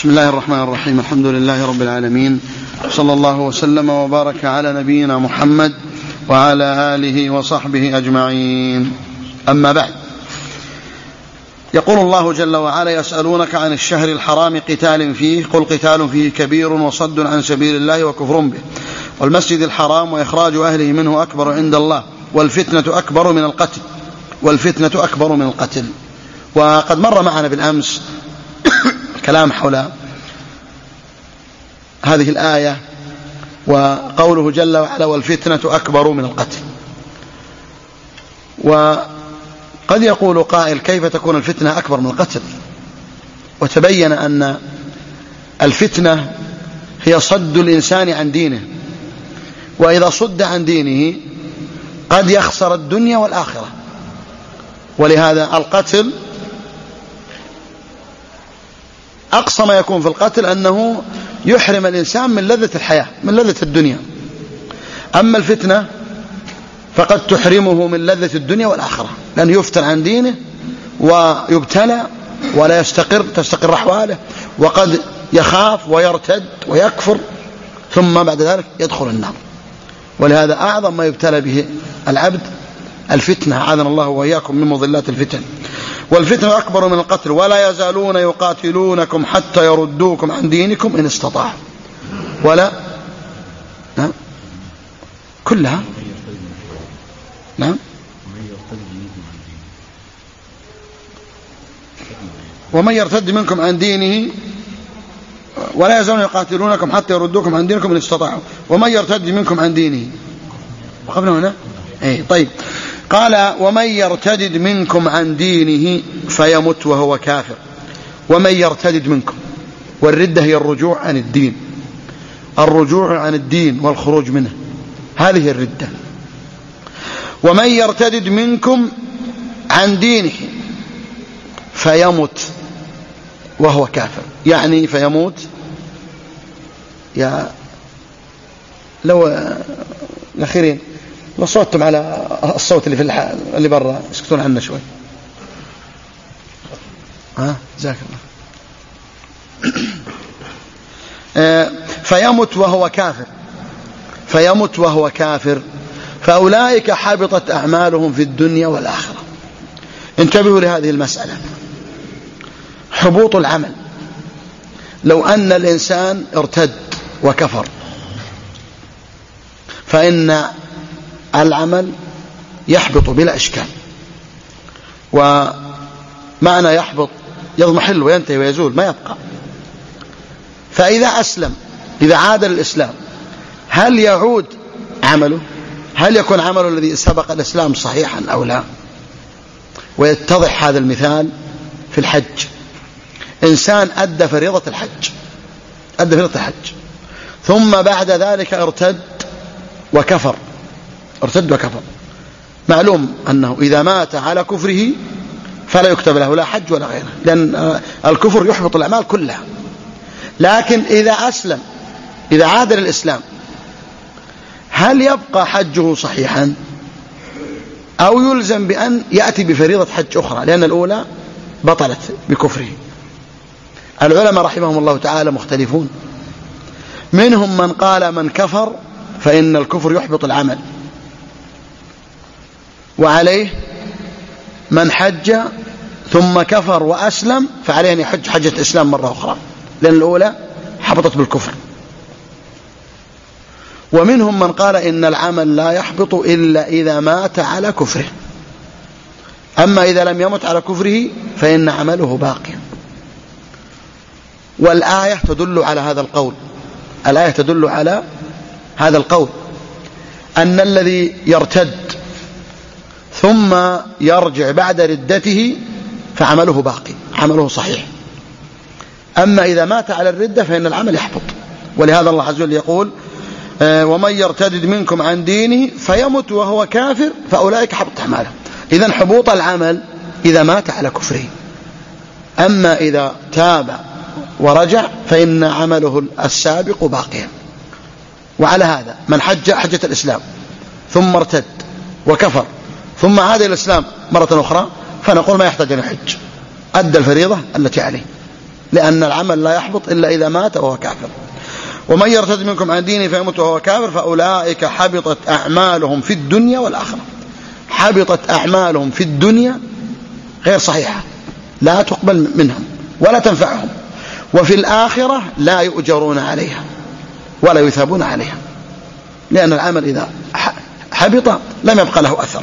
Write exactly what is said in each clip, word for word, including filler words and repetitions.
بسم الله الرحمن الرحيم. الحمد لله رب العالمين، صلى الله وسلم وبارك على نبينا محمد وعلى آله وصحبه أجمعين. أما بعد، يقول الله جل وعلا: يسألونك عن الشهر الحرام قتال فيه قل قتال فيه كبير وصد عن سبيل الله وكفر به والمسجد الحرام وإخراج أهله منه أكبر عند الله والفتنة أكبر من القتل والفتنة أكبر من القتل. وقد مر معنا بالأمس كلام حول هذه الآية وقوله جل وعلا: والفتنة أكبر من القتل. وقد يقول قائل: كيف تكون الفتنة أكبر من القتل؟ وتبين أن الفتنة هي صد الإنسان عن دينه، وإذا صد عن دينه قد يخسر الدنيا والآخرة. ولهذا القتل أقصى ما يكون في القتل أنه يحرم الإنسان من لذة الحياة، من لذة الدنيا. أما الفتنة فقد تحرمه من لذة الدنيا والآخرة، لأنه يفتن عن دينه ويبتلى ولا يستقر تستقر أحواله، وقد يخاف ويرتد ويكفر ثم بعد ذلك يدخل النار. ولهذا أعظم ما يبتلى به العبد الفتنة، أعاذنا الله وإياكم من مضلات الفتن. والفتنة أكبر من القتل ولا يزالون يقاتلونكم حتى يردوكم عن دينكم إن استطاعوا. ولا نعم كلها نعم ومن يرتد منكم عن دينه ولا يزالون يقاتلونكم حتى يردوكم عن دينكم إن استطاعوا. ومن يرتد منكم عن دينه وقفنا هنا اي طيب قال: ومن يرتد منكم عن دينه فيمت وهو كافر. ومن يرتد منكم، والردة هي الرجوع عن الدين، الرجوع عن الدين والخروج منه، هذه الردة. ومن يرتد منكم عن دينه فيمت وهو كافر، يعني فيموت. يا لو الأخيرين لو صوتتم على الصوت اللي في الح... اللي برا اسكتون عنه شوي. ها جزاك الله. فيمت وهو كافر، فيمت وهو كافر فأولئك حبطت أعمالهم في الدنيا والآخرة. انتبهوا لهذه المسألة، حبوط العمل. لو أن الإنسان ارتد وكفر فإن العمل يحبط بلا إشكال. ومعنى يحبط يضمحل وينتهي ويزول، ما يبقى. فإذا أسلم، إذا عاد للإسلام، هل يعود عمله؟ هل يكون عمله الذي سبق الإسلام صحيحا أو لا؟ ويتضح هذا المثال في الحج. إنسان أدى فريضة الحج، أدى فريضة الحج ثم بعد ذلك ارتد وكفر، ارتد وكفر. معلوم أنه إذا مات على كفره فلا يكتب له لا حج ولا غيره، لأن الكفر يحبط الأعمال كلها. لكن إذا أسلم، إذا عاد للإسلام، هل يبقى حجه صحيحا أو يلزم بأن يأتي بفريضة حج أخرى، لأن الأولى بطلت بكفره؟ العلماء رحمهم الله تعالى مختلفون. منهم من قال: من كفر فإن الكفر يحبط العمل، وعليه من حج ثم كفر وأسلم فعليه أن يحج حجة الإسلام مرة أخرى، لأن الأولى حبطت بالكفر. ومنهم من قال: إن العمل لا يحبط إلا إذا مات على كفره، أما إذا لم يمت على كفره فإن عمله باقي. والآية تدل على هذا القول، الآية تدل على هذا القول، أن الذي يرتد ثم يرجع بعد ردته فعمله باقي، عمله صحيح. أما إذا مات على الردة فإن العمل يحبط. ولهذا الله عز وجل يقول: ومن يرتد منكم عن دينه فيمت وهو كافر فأولئك حبط أعماله. إذن حبوط العمل إذا مات على كفره. أما إذا تاب ورجع فإن عمله السابق باقيا. وعلى هذا من حج حجة الإسلام ثم ارتد وكفر ثم عاد إلى الإسلام مرة أخرى فنقول ما يحتاج أن يحج، أدى الفريضة التي عليه. لأن العمل لا يحبط إلا إذا مات وهو كافر. ومن يرتد منكم عن دينه فيموت وهو كافر فأولئك حبطت أعمالهم في الدنيا والآخرة. حبطت أعمالهم في الدنيا غير صحيحة، لا تقبل منهم ولا تنفعهم، وفي الآخرة لا يؤجرون عليها ولا يثابون عليها، لأن العمل إذا حبط لم يبقى له أثر.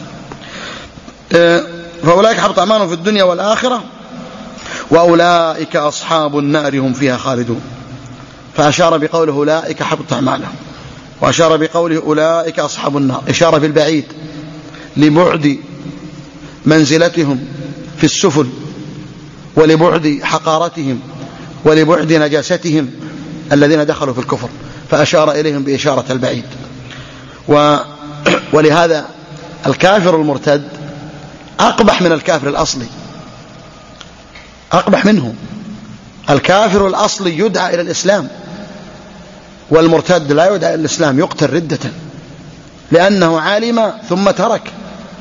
فأولئك حبط أعمالهم في الدنيا والآخرة وأولئك أصحاب النار هم فيها خالدون. فأشار بقوله أولئك حبط أعمالهم، وأشار بقوله أولئك أصحاب النار إشارة بالبعيد لبعد منزلتهم في السفل ولبعد حقارتهم ولبعد نجاستهم الذين دخلوا في الكفر، فأشار إليهم بإشارة البعيد. و... ولهذا الكافر المرتد أقبح من الكافر الأصلي، أقبح منه. الكافر الأصلي يدعى إلى الإسلام، والمرتد لا يدعى إلى الإسلام، يقتل ردة لأنه علم ثم ترك.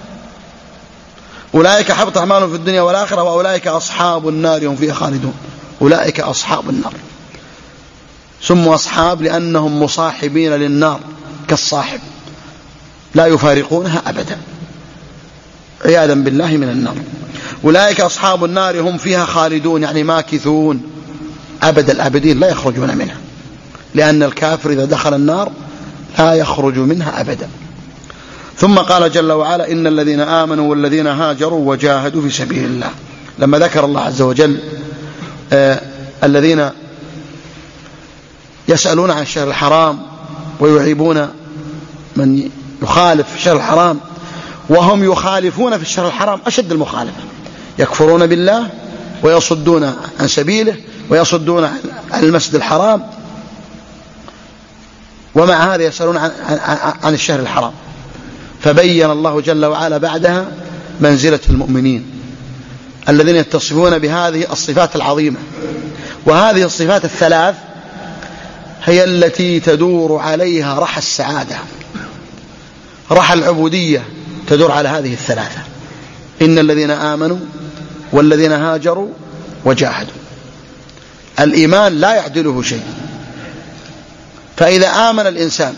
أولئك حبط أعمالهم في الدنيا والآخرة وأولئك أصحاب النار هم فيها خالدون. أولئك أصحاب النار سموا أصحاب لأنهم مصاحبين للنار كالصاحب، لا يفارقونها أبدا عياذا بالله من النار. أولئك أصحاب النار هم فيها خالدون، يعني ماكثون أبد الأبدين لا يخرجون منها، لأن الكافر إذا دخل النار لا يخرج منها أبدا. ثم قال جل وعلا إن الذين آمنوا والذين هاجروا وجاهدوا في سبيل الله. لما ذكر الله عز وجل آه الذين يسألون عن الشهر الحرام ويعيبون من يخالف في الشهر الحرام، وهم يخالفون في الشهر الحرام أشد المخالفة، يكفرون بالله ويصدون عن سبيله ويصدون عن المسجد الحرام، ومع هذا يسألون عن, عن, عن الشهر الحرام. فبين الله جل وعلا بعدها منزلة المؤمنين الذين يتصفون بهذه الصفات العظيمة. وهذه الصفات الثلاث هي التي تدور عليها رحى السعادة، رحى العبودية تدور على هذه الثلاثة: إن الذين آمنوا والذين هاجروا وجاهدوا. الإيمان لا يعدله شيء، فإذا آمن الإنسان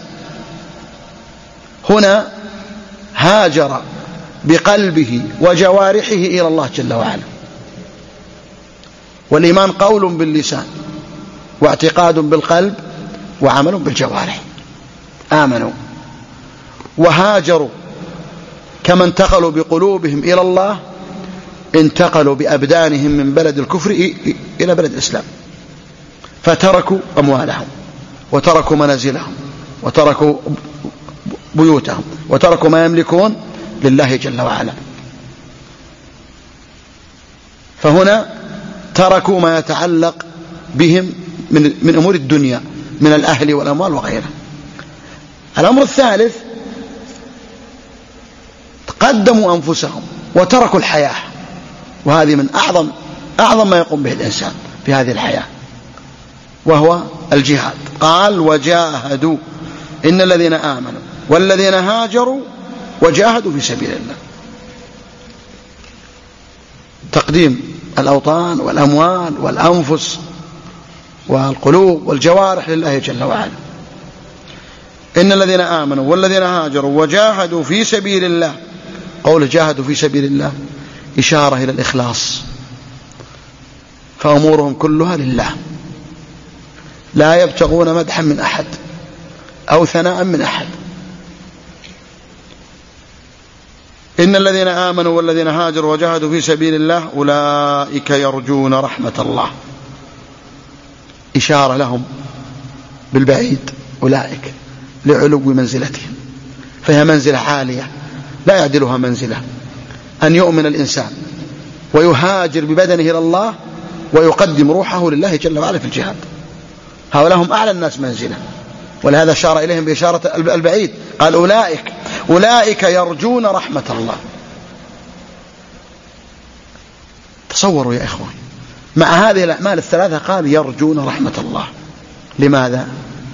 هنا هاجر بقلبه وجوارحه إلى الله جل وعلا. والإيمان قول باللسان واعتقاد بالقلب وعمل بالجوارح. آمنوا وهاجروا كما انتقلوا بقلوبهم إلى الله انتقلوا بأبدانهم من بلد الكفر إلى بلد الإسلام، فتركوا أموالهم وتركوا منازلهم وتركوا بيوتهم وتركوا ما يملكون لله جل وعلا. فهنا تركوا ما يتعلق بهم من, من أمور الدنيا من الأهل والأموال وغيرها. الأمر الثالث قدموا أنفسهم وتركوا الحياة، وهذه من أعظم أعظم ما يقوم به الإنسان في هذه الحياة، وهو الجهاد. قال وجاهدوا إن الذين آمنوا والذين هاجروا وجاهدوا في سبيل الله. تقديم الأوطان والأموال والأنفس والقلوب والجوارح لله جل وعلا. إن الذين آمنوا والذين هاجروا وجاهدوا في سبيل الله. قول جاهدوا في سبيل الله إشارة إلى الإخلاص، فأمورهم كلها لله، لا يبتغون مدحا من أحد أو ثناء من أحد. إن الذين آمنوا والذين هاجروا وجاهدوا في سبيل الله أولئك يرجون رحمة الله، إشارة لهم بالبعيد أولئك لعلو منزلتهم، فهي منزلة عالية لا يعدلها منزلة. أن يؤمن الإنسان ويهاجر ببدنه إلى الله ويقدم روحه لله جل وعلا في الجهاد، هؤلاء هم أعلى الناس منزلة، ولهذا أشار إليهم بإشارة البعيد. قال أولئك أولئك يرجون رحمة الله. تصوروا يا إخوان مع هذه الأعمال الثلاثة قال يرجون رحمة الله. لماذا؟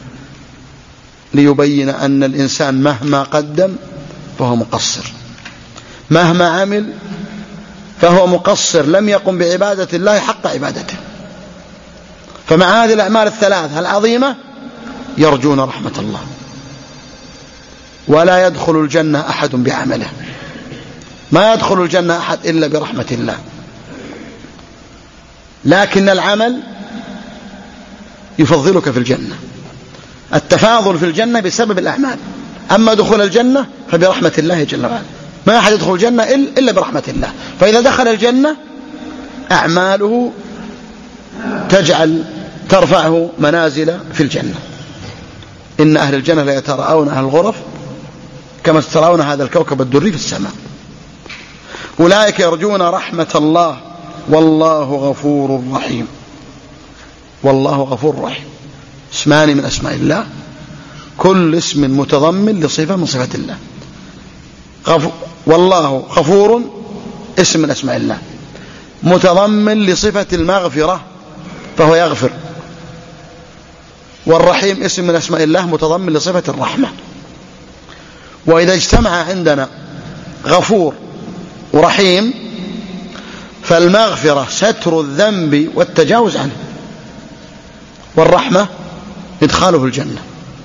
ليبين أن الإنسان مهما قدم فهو مقصر، مهما عمل فهو مقصر، لم يقم بعبادة الله حق عبادته. فمع هذه الأعمال الثلاثة العظيمة يرجون رحمة الله. ولا يدخل الجنة أحد بعمله، ما يدخل الجنة أحد إلا برحمة الله. لكن العمل يفضلك في الجنة، التفاضل في الجنة بسبب الأعمال. أما دخول الجنة فبرحمة الله جل وعلا، ما أحد يدخل الجنة إلا برحمة الله. فإذا دخل الجنة أعماله تجعل ترفعه منازل في الجنة. إن أهل الجنة لا يتراءون أهل الغرف كما ترون هذا الكوكب الدري في السماء. أولئك يرجون رحمة الله والله غفور رحيم. والله غفور رحيم اسمان من أسماء الله، كل اسم متضمن لصفة من صفات الله. غفور والله غفور اسم من أسماء الله متضمن لصفة المغفرة فهو يغفر، والرحيم اسم من أسماء الله متضمن لصفة الرحمة. وإذا اجتمع عندنا غفور ورحيم فالمغفرة ستر الذنب والتجاوز عنه، والرحمة إدخاله الجنة.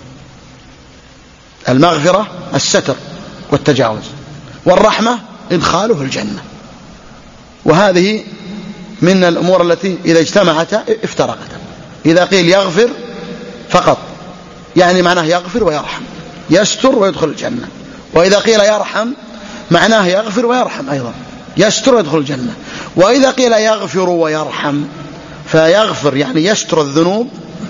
المغفرة الستر والتجاوز، والرحمة إدخاله الجنة. وهذه من الأمور التي إذا اجتمعت افترقت. إذا قيل يغفر فقط يعني معناه يغفر ويرحم، يستر ويدخل الجنة. وإذا قيل يرحم معناه يغفر ويرحم أيضا، يستر ويدخل الجنة. وإذا قيل يغفر ويرحم فيغفر يعني يستر الذنوب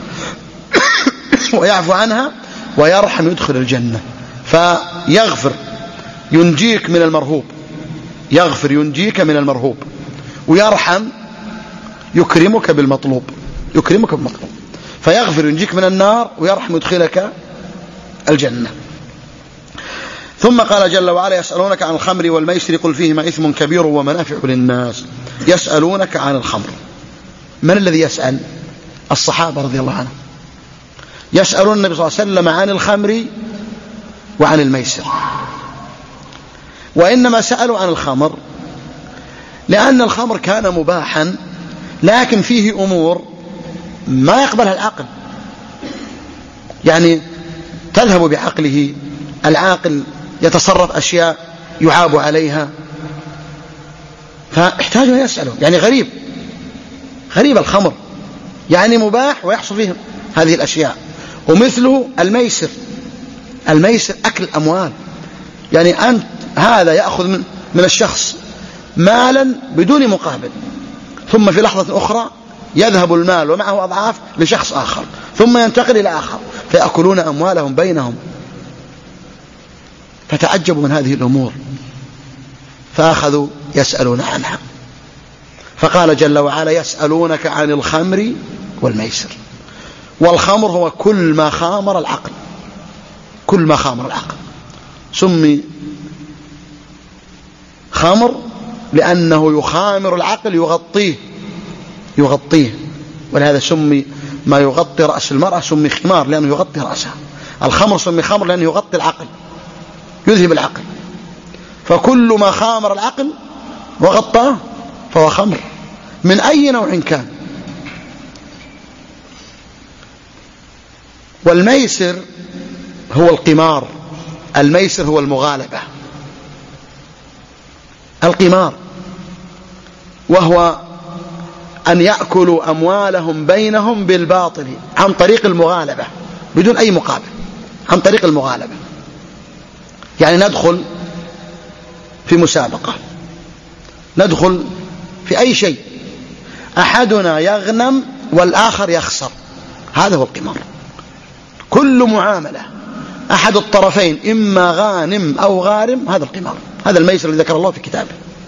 ويعفو عنها، ويرحم يدخل الجنة. فيغفر ينجيك من المرهوب، يغفر ينجيك من المرهوب، ويرحم يكرمك بالمطلوب، يكرمك بالمطلوب. فيغفر ينجيك من النار، ويرحم يدخلك الجنة. ثم قال جل وعلا يسألونك عن الخمر والميسر قل فيهما إثم كبير ومنافع للناس. يسألونك عن الخمر، من الذي يسأل؟ الصحابة رضي الله عنهم يسألون النبي صلى الله عليه وسلم عن الخمر وعن الميسر. وإنما سألوا عن الخمر لأن الخمر كان مباحا، لكن فيه أمور ما يقبلها العقل، يعني تذهب بعقله، العاقل يتصرف أشياء يعاب عليها، فاحتاجوا يسألوا. يعني غريب غريب الخمر، يعني مباح ويحصل فيه هذه الأشياء. ومثله الميسر، الميسر أكل الأموال، يعني أنت هذا يأخذ من, من الشخص مالا بدون مقابل، ثم في لحظة أخرى يذهب المال ومعه أضعاف لشخص آخر، ثم ينتقل إلى آخر فيأكلون أموالهم بينهم. فتعجبوا من هذه الأمور فأخذوا يسألون عنها. فقال جل وعلا يسألونك عن الخمر والميسر. والخمر هو كل ما خامر العقل، كل ما خامر العقل. سمي خمر لأنه يخامر العقل، يغطيه يغطيه ولهذا سمي ما يغطي رأس المرأة سمي خمار لأنه يغطي رأسها. الخمر سمي خمر لأنه يغطي العقل، يذهب العقل. فكل ما خامر العقل وغطاه فهو خمر من أي نوع كان. والميسر هو القمار، الميسر هو المغالبة، القمار، وهو أن يأكلوا أموالهم بينهم بالباطل عن طريق المغالبة بدون أي مقابل، عن طريق المغالبة. يعني ندخل في مسابقة، ندخل في أي شيء، أحدنا يغنم والآخر يخسر، هذا هو القمار. كل معاملة أحد الطرفين إما غانم أو غارم هذا القمار، هذا الميسر الذي ذكر الله في كتابه.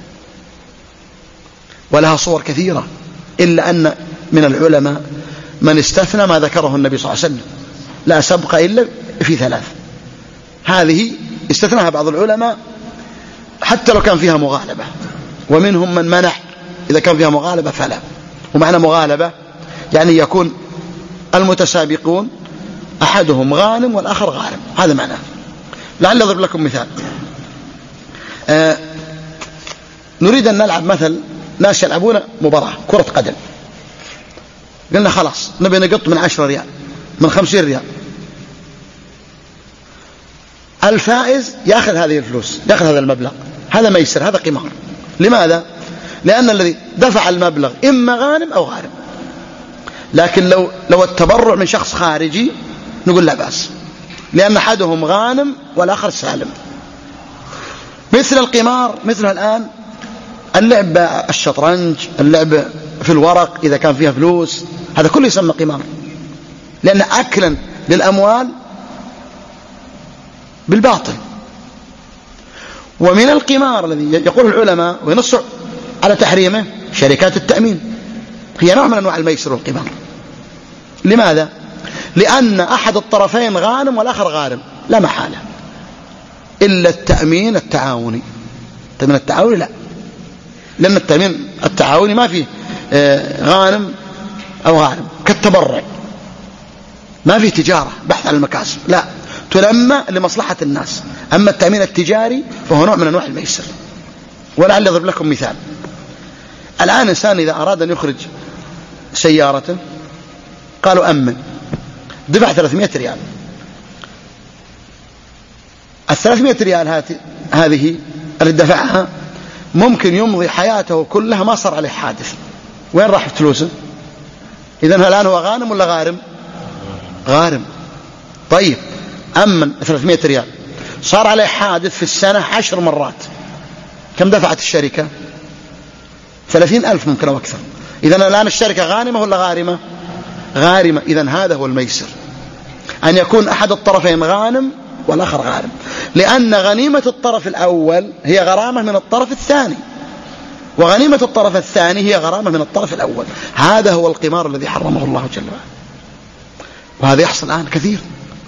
ولها صور كثيرة، إلا أن من العلماء من استثنى ما ذكره النبي صلى الله عليه وسلم، لا سبق إلا في ثلاث. هذه استثناها بعض العلماء حتى لو كان فيها مغالبة، ومنهم من منع إذا كان فيها مغالبة فلا. ومعنى مغالبة يعني يكون المتسابقون أحدهم غانم والآخر غارم، هذا معناه. لعل أضرب لكم مثال. آه نريد أن نلعب مثل ناس يلعبون مباراة كرة قدم، قلنا خلاص نبي نقط من عشرة ريال، من خمسين ريال. الفائز يأخذ هذه الفلوس، يأخذ هذا المبلغ، هذا ميسر، هذا قمار. لماذا؟ لأن الذي دفع المبلغ إما غانم أو غارم. لكن لو لو التبرع من شخص خارجي نقول لا بأس، لأن أحدهم غانم والآخر سالم. مثل القمار، مثل الآن اللعب الشطرنج، اللعب في الورق إذا كان فيها فلوس، هذا كله يسمى قمار، لأن أكلا للأموال بالباطل. ومن القمار الذي يقول العلماء وينص على تحريمه شركات التأمين، هي نوع من أنواع الميسر والقمار. لماذا؟ لأن أحد الطرفين غانم والآخر غارم لا محالة، إلا التأمين التعاوني. التأمين التعاوني لا، لأن التأمين التعاوني ما فيه غانم أو غارم، كالتبرع ما فيه تجارة بحث عن المكاسب، لا، تلمى لمصلحة الناس. أما التأمين التجاري فهو نوع من أنواع الميسر. ولعل أضرب لكم مثال. الآن إنسان إذا أراد أن يخرج سيارته قالوا أمن، دفع ثلاثمائة ريال. الثلاثمائة ريال هذه اللي دفعها ممكن يمضي حياته كلها ما صار عليه حادث. وين راح فلوسه؟ إذن الآن هو غانم ولا غارم؟ غارم. طيب أمن ثلاثمائة ريال، صار عليه حادث في السنة عشر مرات، كم دفعت الشركة؟ ثلاثين ألف ممكن أو أكثر. إذن الآن الشركة غانمة ولا غارمة؟ غارمة. إذن هذا هو الميسر، أن يكون أحد الطرفين غانم والآخر غارم، لأن غنيمة الطرف الأول هي غرامة من الطرف الثاني، وغنيمة الطرف الثاني هي غرامة من الطرف الأول. هذا هو القمار الذي حرمه الله جل وعلا، وهذا يحصل الآن كثير.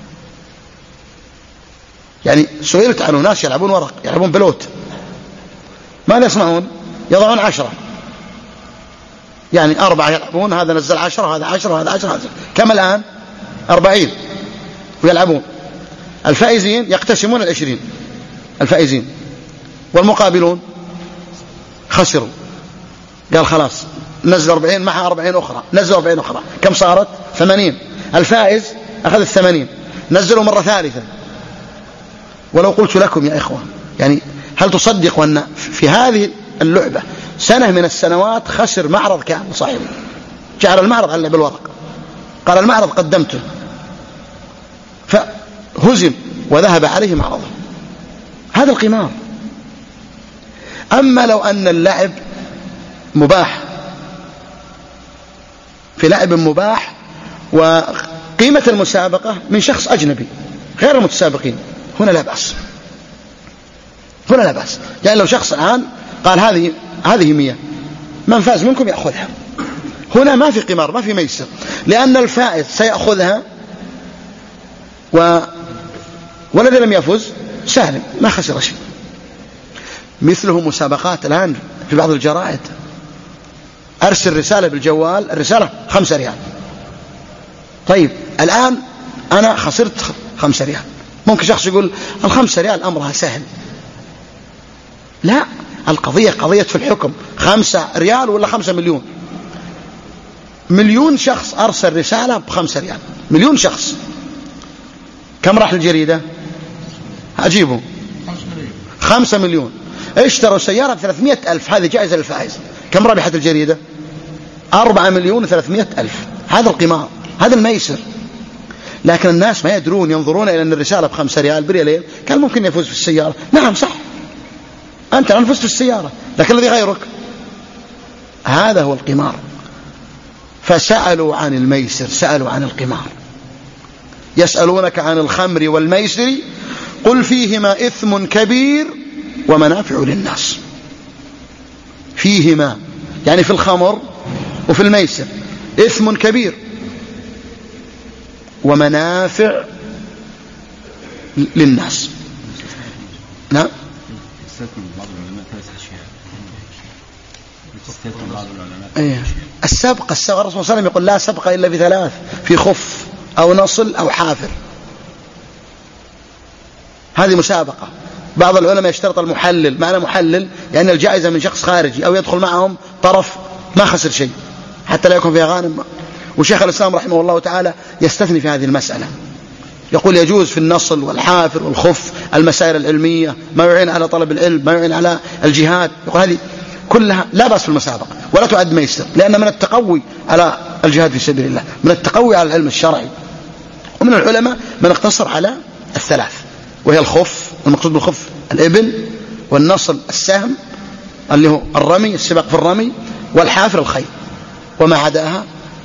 يعني سئلت عنه ناس يلعبون ورق، يلعبون بلوت، ماذا يصنعون؟ يضعون عشرة، يعني أربعة يلعبون، هذا نزل عشرة وهذا عشرة وهذا عشرة، هذا كم الآن؟ أربعين، ويلعبون. الفائزين يقتسمون العشرين الفائزين، والمقابلون خسروا. قال خلاص نزل أربعين مع أربعين أخرى، نزل أربعين أخرى، كم صارت؟ ثمانين. الفائز أخذ الثمانين، نزلوا مرة ثالثة. ولو قلت لكم يا إخوة، يعني هل تصدق أن في هذه اللعبة سنة من السنوات خسر معرض كامل صاحبه، جعل المعرض على بالورق، قال المعرض قدمته، فهزم وذهب عليه معرضه. هذا القمار. أما لو أن اللعب مباح، في لعب مباح وقيمة المسابقة من شخص أجنبي غير المتسابقين، هنا لا بأس، هنا لا بأس. يعني لو شخص الآن قال هذه هذه مية، من فاز منكم يأخذها، هنا ما في قمار، ما في ميسر، لأن الفائز سيأخذها و... والذي لم يفوز سالم ما خسر شيء. مثله مسابقات الآن في بعض الجرائد، أرسل رسالة بالجوال، الرسالة خمسة ريال. طيب الآن أنا خسرت خمسة ريال، ممكن شخص يقول الخمسة ريال أمرها سهل. لا، القضية قضية في الحكم، خمسة ريال ولا خمسة مليون. مليون شخص أرسل رسالة بخمسة ريال، مليون شخص، كم راح الجريدة؟ أجيبه خمسة مليون. اشتروا سيارة بثلاثمائة ألف، هذه جائزة للفائز، كم ربحت الجريدة؟ أربعة مليون وثلاثمائة ألف. هذا القمار، هذا الميسر. لكن الناس ما يدرون، ينظرون إلى أن الرسالة بخمسة ريال بريالين، كان ممكن يفوز في السيارة. نعم صح، أنت الآن فزت في السيارة، لكن الذي غيرك. هذا هو القمار. فسألوا عن الميسر، سألوا عن القمار. يسألونك عن الخمر والميسر قل فيهما إثم كبير ومنافع للناس. فيهما يعني في الخمر وفي الميسر إثم كبير ومنافع للناس. نعم. أيه. السبق، السبق الرسول صلى الله عليه وسلم يقول لا سبق إلا بثلاث، في خف أو نصل أو حافر. هذه مسابقة. بعض العلماء يشترط المحلل. معنى محلل يعني الجائزة من شخص خارجي، أو يدخل معهم طرف ما خسر شيء حتى لا يكون فيها غانم وشيخ الإسلام رحمه الله تعالى يستثني في هذه المسألة، يقول يجوز في النصل والحافر والخف المسائل العلمية، ما يعين على طلب العلم، ما يعين على الجهاد، يقول هذه كلها لا بأس في المسابقة ولا تعد ميسر، لأن من التقوي على الجهاد في سبيل الله، من التقوي على العلم الشرعي. ومن العلماء من اقتصر على الثلاث، وهي الخف، المقصود بالخف الإبل، والنصل السهم اللي هو الرمي، السباق في الرمي، والحافر الخيل، وما عداها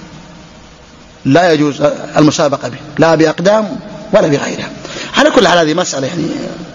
لا يجوز المسابقة به، لا بأقدام ولا بغيرها. على كل حال هذه مسألة يعني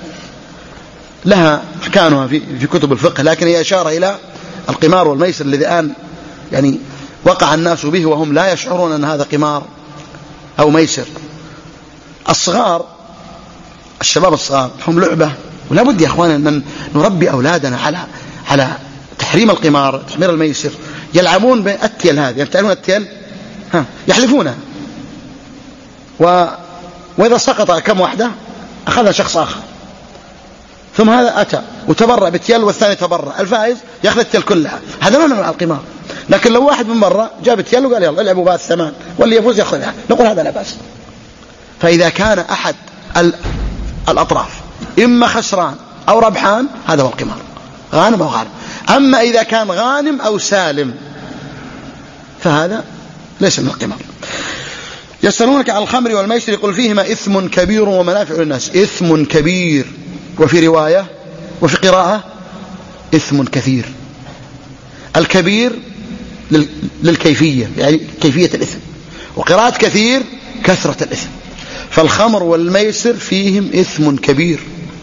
لها أحكامها في في كتب الفقه، لكن هي إشارة إلى القمار والميسر الذي الآن يعني وقع الناس به وهم لا يشعرون أن هذا قمار أو ميسر. الصغار، الشباب الصغار هم لعبة، ولا بد يا أخوان أن نربي أولادنا على على تحريم القمار، تحريم الميسر. يلعبون بالتيل هذه، يعني تعرفون التيل، ها يحلفونها، و... وإذا سقط كم واحدة أخذها شخص آخر، ثم هذا أتى وتبرع بالتيل والثاني تبرع، الفائز يأخذ التيل كلها. هذا ما من القمار. لكن لو واحد من برا جاب التيل وقال يلا العبوا بها الثمان واللي يفوز يأخذها، نقول هذا لا بأس. فإذا كان أحد الأطراف إما خسران أو ربحان هذا هو القمار، غانم أو غانم. أما إذا كان غانم أو سالم فهذا ليس من القمار. يسألونك عن الخمر والميسر قل فيهما إثم كبير ومنافع للناس. إثم كبير، وفي رواية وفي قراءة إثم كثير. الكبير للكيفية، يعني كيفية الإثم، وقراءة كثير كثرة الإثم. فالخمر والميسر فيهم إثم كبير،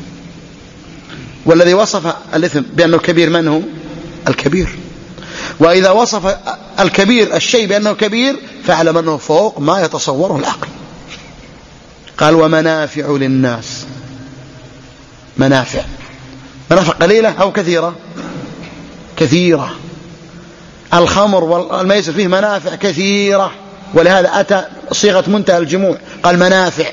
والذي وصف الإثم بأنه كبير من هو؟ الكبير. وإذا وصف الكبير الشيء بأنه كبير فاعلم أنه فوق ما يتصوره العقل. قال ومنافع للناس. منافع، منافع قليلة أو كثيرة؟ كثيرة. الخمر والميسر فيه منافع كثيرة، ولهذا أتى صيغة منتهى الجموع، قال منافع.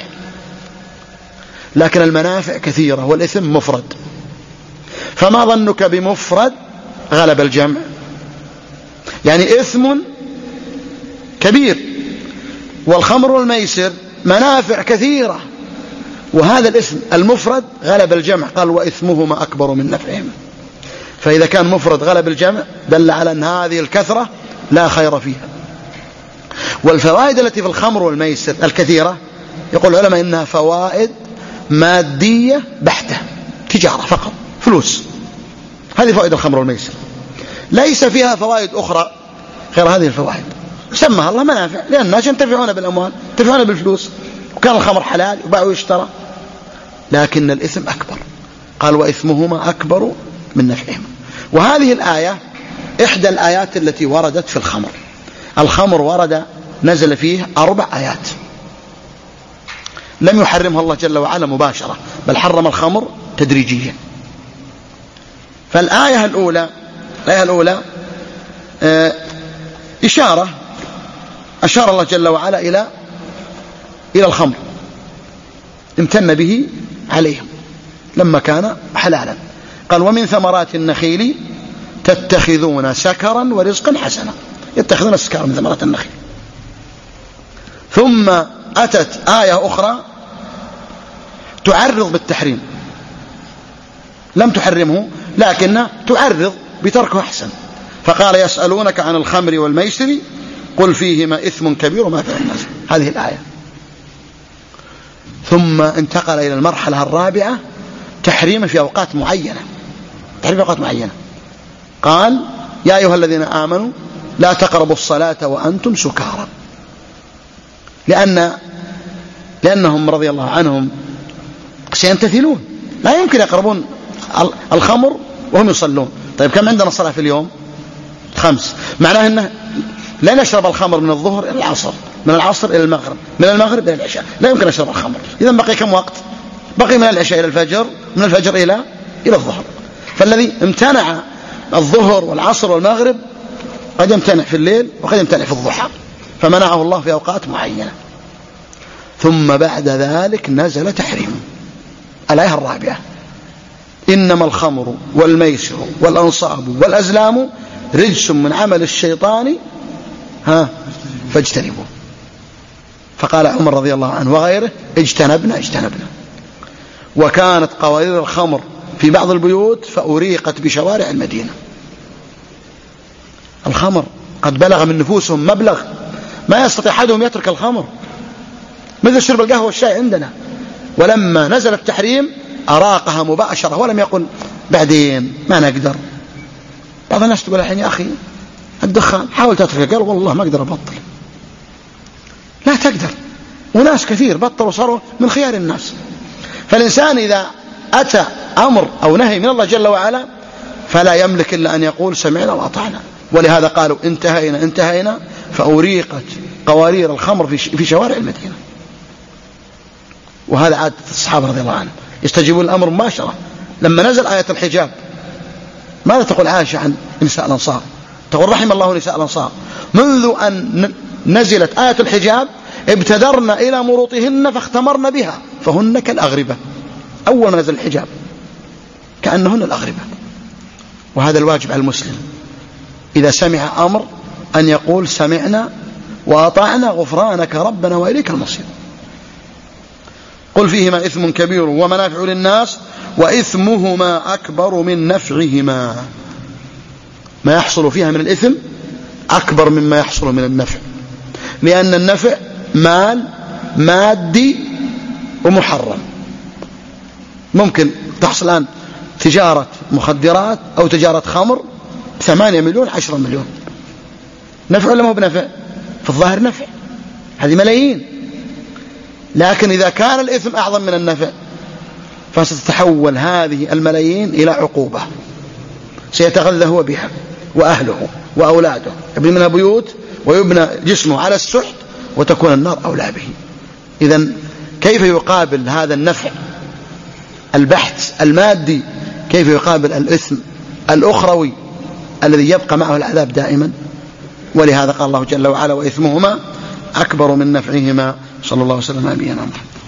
لكن المنافع كثيرة والإثم مفرد. فما ظنك بمفرد غلب الجمع؟ يعني إثم كبير والخمر والميسر منافع كثيرة، وهذا الإثم المفرد غلب الجمع، قال وإثمهما أكبر من نفعهما. فإذا كان مفرد غلب الجمع دل على أن هذه الكثرة لا خير فيها. والفوائد التي في الخمر والميسر الكثيرة يقول العلماء إنها فوائد مادية بحتة، تجارة فقط، فلوس. هذه فوائد الخمر والميسر، ليس فيها فوائد أخرى غير هذه الفوائد. سمها الله منافع لأن الناس ينتفعون بالأموال، ينتفعون بالفلوس، وكان الخمر حلال وباع ويشترى. لكن الإثم أكبر، قال وإثمهما أكبر من نفعهما. وهذه الآية إحدى الآيات التي وردت في الخمر. الخمر ورد نزل فيه أربع آيات لم يحرمها الله جل وعلا مباشرة، بل حرم الخمر تدريجيا. فالآية الأولى الآية الأولى آه إشارة أشار الله جل وعلا إلى إلى الخمر، امتن به عليهم لما كان حلالا. قال ومن ثمرات النخيل تتخذون سكرا ورزقا حسنا، يتخذون السكر من ثمرات النخيل. ثم أتت آية أخرى تعرض بالتحريم، لم تحرمه لكن تعرض بتركه أحسن. فقال يسألونك عن الخمر والميسر قل فيهما إثم كبير ومنافع للناس، هذه الآية. ثم انتقل إلى المرحلة الرابعة تحريم في أوقات معينة، تحريم في أوقات معينة. قال يا أيها الذين آمنوا لا تقربوا الصلاة وأنتم سكارى، لأن لأنهم رضي الله عنهم سيمتثلون، لا يمكن يقربون الخمر وهم يصلون. طيب كم عندنا صلاة في اليوم؟ خمس، معناه أنه لا نشرب الخمر من الظهر إلى العصر، من العصر إلى المغرب، من المغرب إلى العشاء، لا يمكن نشرب الخمر. إذن بقي كم وقت؟ بقي من العشاء إلى الفجر، من الفجر إلى إلى الظهر. فالذي امتنع الظهر والعصر والمغرب قد يمتنع في الليل وقد يمتنع في الضحى، فمنعه الله في أوقات معينة. ثم بعد ذلك نزل تحريم الآية الرابعة إنما الخمر والميسر والأنصاب والأزلام رجس من عمل الشيطان ها فاجتنبوه. فقال عمر رضي الله عنه وغيره اجتنبنا اجتنبنا. وكانت قوارير الخمر في بعض البيوت فأريقت بشوارع المدينة. الخمر قد بلغ من نفوسهم مبلغ ما يستطيع أحدهم يترك الخمر، مثل شرب القهوة والشاي عندنا. ولما نزل التحريم أراقها مباشرة ولم يقل بعدين ما نقدر. بعض الناس تقول الحين يا أخي الدخان حاول تترك، قال والله ما أقدر أبطل. لا تقدر، وناس كثير بطلوا وصاروا من خيار الناس. فالإنسان إذا أتى أمر أو نهي من الله جل وعلا فلا يملك إلا أن يقول سمعنا وأطعنا. ولهذا قالوا انتهينا انتهينا فأريقت قوارير الخمر في شوارع المدينة. وهذا عادة الصحابة رضي الله عنهم، يستجيبون الأمر مباشرة. لما نزل آية الحجاب ماذا تقول عائشة عن نساء الأنصار؟ تقول رحم الله نساء الأنصار منذ أن نزلت آية الحجاب ابتدرن إلى مروطهن فاختمرن بها فهن كالأغربة. أول ما نزل الحجاب كأنهن الأغربة. وهذا الواجب على المسلم إذا سمع أمر أن يقول سمعنا وأطعنا غفرانك ربنا وإليك المصير. قل فيهما إثم كبير ومنافع للناس وإثمهما أكبر من نفعهما. ما يحصل فيها من الإثم أكبر مما يحصل من النفع، لأن النفع مال مادي ومحرم. ممكن تحصل الآن تجارة مخدرات أو تجارة خمر ثمانية مليون عشرة مليون، نفع ولا مو بنفع؟ في الظاهر نفع، هذه ملايين. لكن إذا كان الإثم أعظم من النفع فستتحول هذه الملايين إلى عقوبة سيتغذى هو بها وأهله وأولاده، يبني منها بيوت ويبنى جسمه على السحت وتكون النار أولى به. إذن كيف يقابل هذا النفع البحث المادي، كيف يقابل الإثم الأخروي الذي يبقى معه العذاب دائما؟ ولهذا قال الله جل وعلا وإثمهما أكبر من نفعهما. صلى الله وسلم على نبينا محمد.